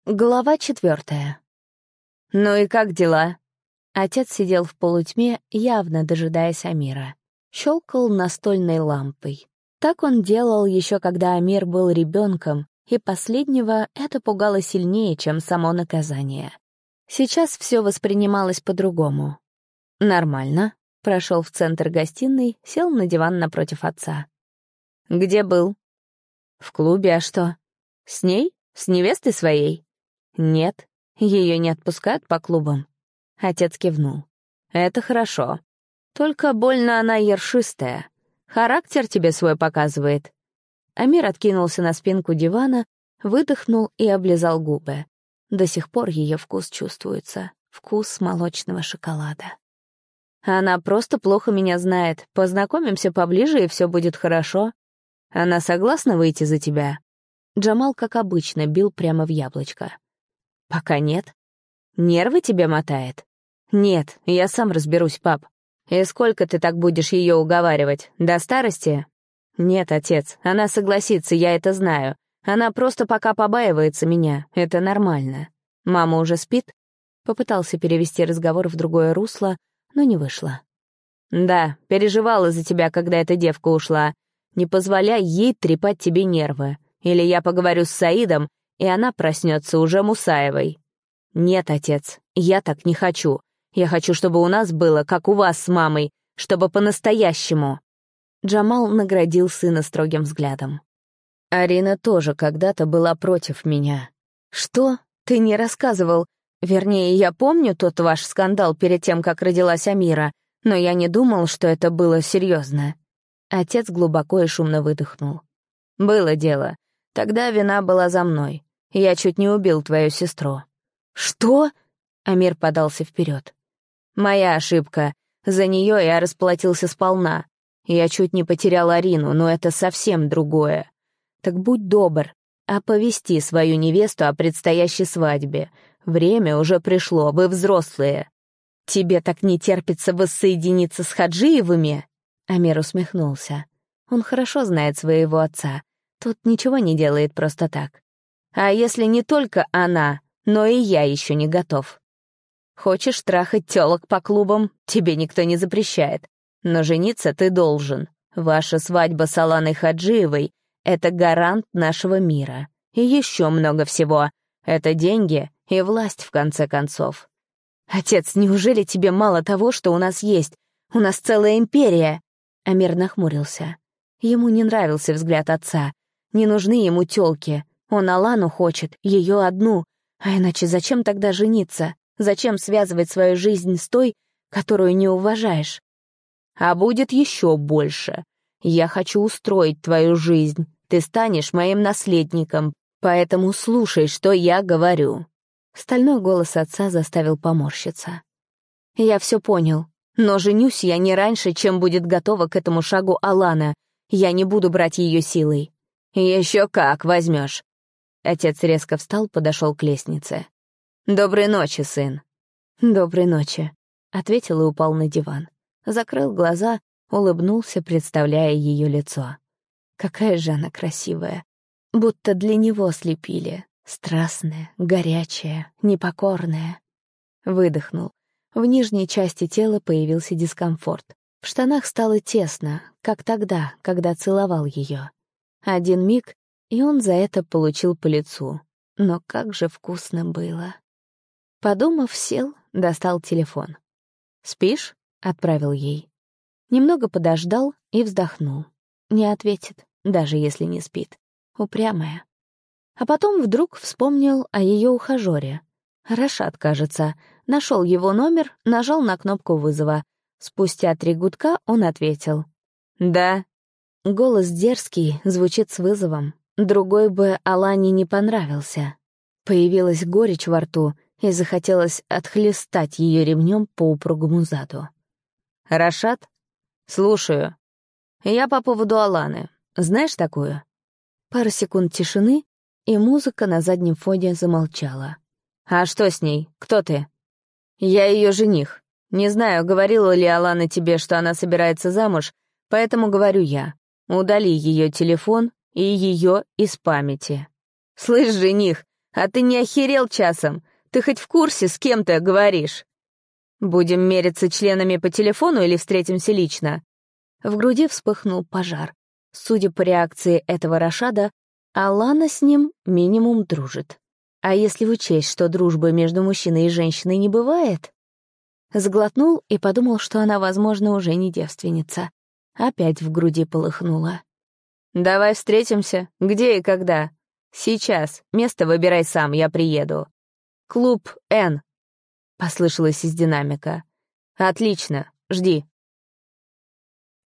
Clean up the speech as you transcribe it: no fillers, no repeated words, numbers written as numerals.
Глава 4. «Ну и как дела?» Отец сидел в полутьме, явно дожидаясь Амира. Щелкал настольной лампой. Так он делал еще когда Амир был ребенком, и последнего это пугало сильнее, чем само наказание. Сейчас все воспринималось по-другому. «Нормально», — прошел в центр гостиной, сел на диван напротив отца. «Где был?» «В клубе, а что?» «С ней? С невестой своей?» «Нет, ее не отпускают по клубам». Отец кивнул. «Это хорошо. Только больно она ершистая. Характер тебе свой показывает». Амир откинулся на спинку дивана, выдохнул и облизал губы. До сих пор ее вкус чувствуется. Вкус молочного шоколада. «Она просто плохо меня знает. Познакомимся поближе, и все будет хорошо. Она согласна выйти за тебя?» Джамал, как обычно, бил прямо в яблочко. «Пока нет. Нервы тебе мотает?» «Нет, я сам разберусь, пап. И сколько ты так будешь ее уговаривать? До старости?» «Нет, отец, она согласится, я это знаю. Она просто пока побаивается меня, это нормально. Мама уже спит?» Попытался перевести разговор в другое русло, но не вышло. «Да, переживала за тебя, когда эта девка ушла. Не позволяй ей трепать тебе нервы. Или я поговорю с Саидом, и она проснется уже Мусаевой». «Нет, отец, я так не хочу. Я хочу, чтобы у нас было, как у вас с мамой, чтобы по-настоящему». Джамал наградил сына строгим взглядом. «Арина тоже когда-то была против меня». «Что? Ты не рассказывал. Вернее, я помню тот ваш скандал перед тем, как родилась Амира, но я не думал, что это было серьезно». Отец глубоко и шумно выдохнул. «Было дело. Тогда вина была за мной. Я чуть не убил твою сестру». «Что?» — Амир подался вперед. «Моя ошибка. За нее я расплатился сполна. Я чуть не потерял Арину, но это совсем другое. Так будь добр, оповести свою невесту о предстоящей свадьбе. Время уже пришло, вы взрослые». «Тебе так не терпится воссоединиться с Хаджиевыми?» Амир усмехнулся. Он хорошо знает своего отца. Тот ничего не делает просто так. «А если не только она, но и я еще не готов? Хочешь трахать тёлок по клубам, тебе никто не запрещает. Но жениться ты должен. Ваша свадьба с Аланой Хаджиевой — это гарант нашего мира. И еще много всего. Это деньги и власть, в конце концов». «Отец, неужели тебе мало того, что у нас есть? У нас целая империя!» Амир нахмурился. Ему не нравился взгляд отца. Не нужны ему тёлки. Он Алану хочет, ее одну. А иначе зачем тогда жениться? Зачем связывать свою жизнь с той, которую не уважаешь? «А будет еще больше. Я хочу устроить твою жизнь. Ты станешь моим наследником, поэтому слушай, что я говорю». Стальной голос отца заставил поморщиться. «Я все понял, но женюсь я не раньше, чем будет готова к этому шагу Алана. Я не буду брать ее силой». «Еще как возьмешь». Отец резко встал, подошел к лестнице. «Доброй ночи, сын». «Доброй ночи», — ответил и упал на диван. Закрыл глаза, улыбнулся, представляя ее лицо. Какая же она красивая. Будто для него слепили. Страстная, горячая, непокорная. Выдохнул. В нижней части тела появился дискомфорт. В штанах стало тесно, как тогда, когда целовал ее. Один миг, и он за это получил по лицу. Но как же вкусно было. Подумав, сел, достал телефон. «Спишь?» — отправил ей. Немного подождал и вздохнул. Не ответит, даже если не спит. Упрямая. А потом вдруг вспомнил о ее ухажёре. Рашад, кажется. Нашел его номер, нажал на кнопку вызова. Спустя 3 гудка он ответил. «Да». Голос дерзкий, звучит с вызовом. Другой бы Алане не понравился. Появилась горечь во рту, и захотелось отхлестать ее ремнем по упругому заду. «Рашад? Слушаю. Я по поводу Аланы. Знаешь такую?» Пара секунд тишины, и музыка на заднем фоне замолчала. «А что с ней? Кто ты?» «Я ее жених. Не знаю, говорила ли Алана тебе, что она собирается замуж, поэтому говорю я. Удали ее телефон и ее из памяти». «Слышь, жених, А ты не охерел часом? Ты хоть в курсе, с кем ты говоришь? Будем мериться членами по телефону или встретимся лично?» В груди вспыхнул пожар. Судя по реакции этого Рашада, Алана с ним минимум дружит. А если учесть, что дружбы между мужчиной и женщиной не бывает? Сглотнул и подумал, что она, возможно, уже не девственница. Опять в груди полыхнуло. «Давай встретимся. Где и когда?» «Сейчас. Место выбирай сам, я приеду». «Клуб Н», — послышалось из динамика. «Отлично. Жди».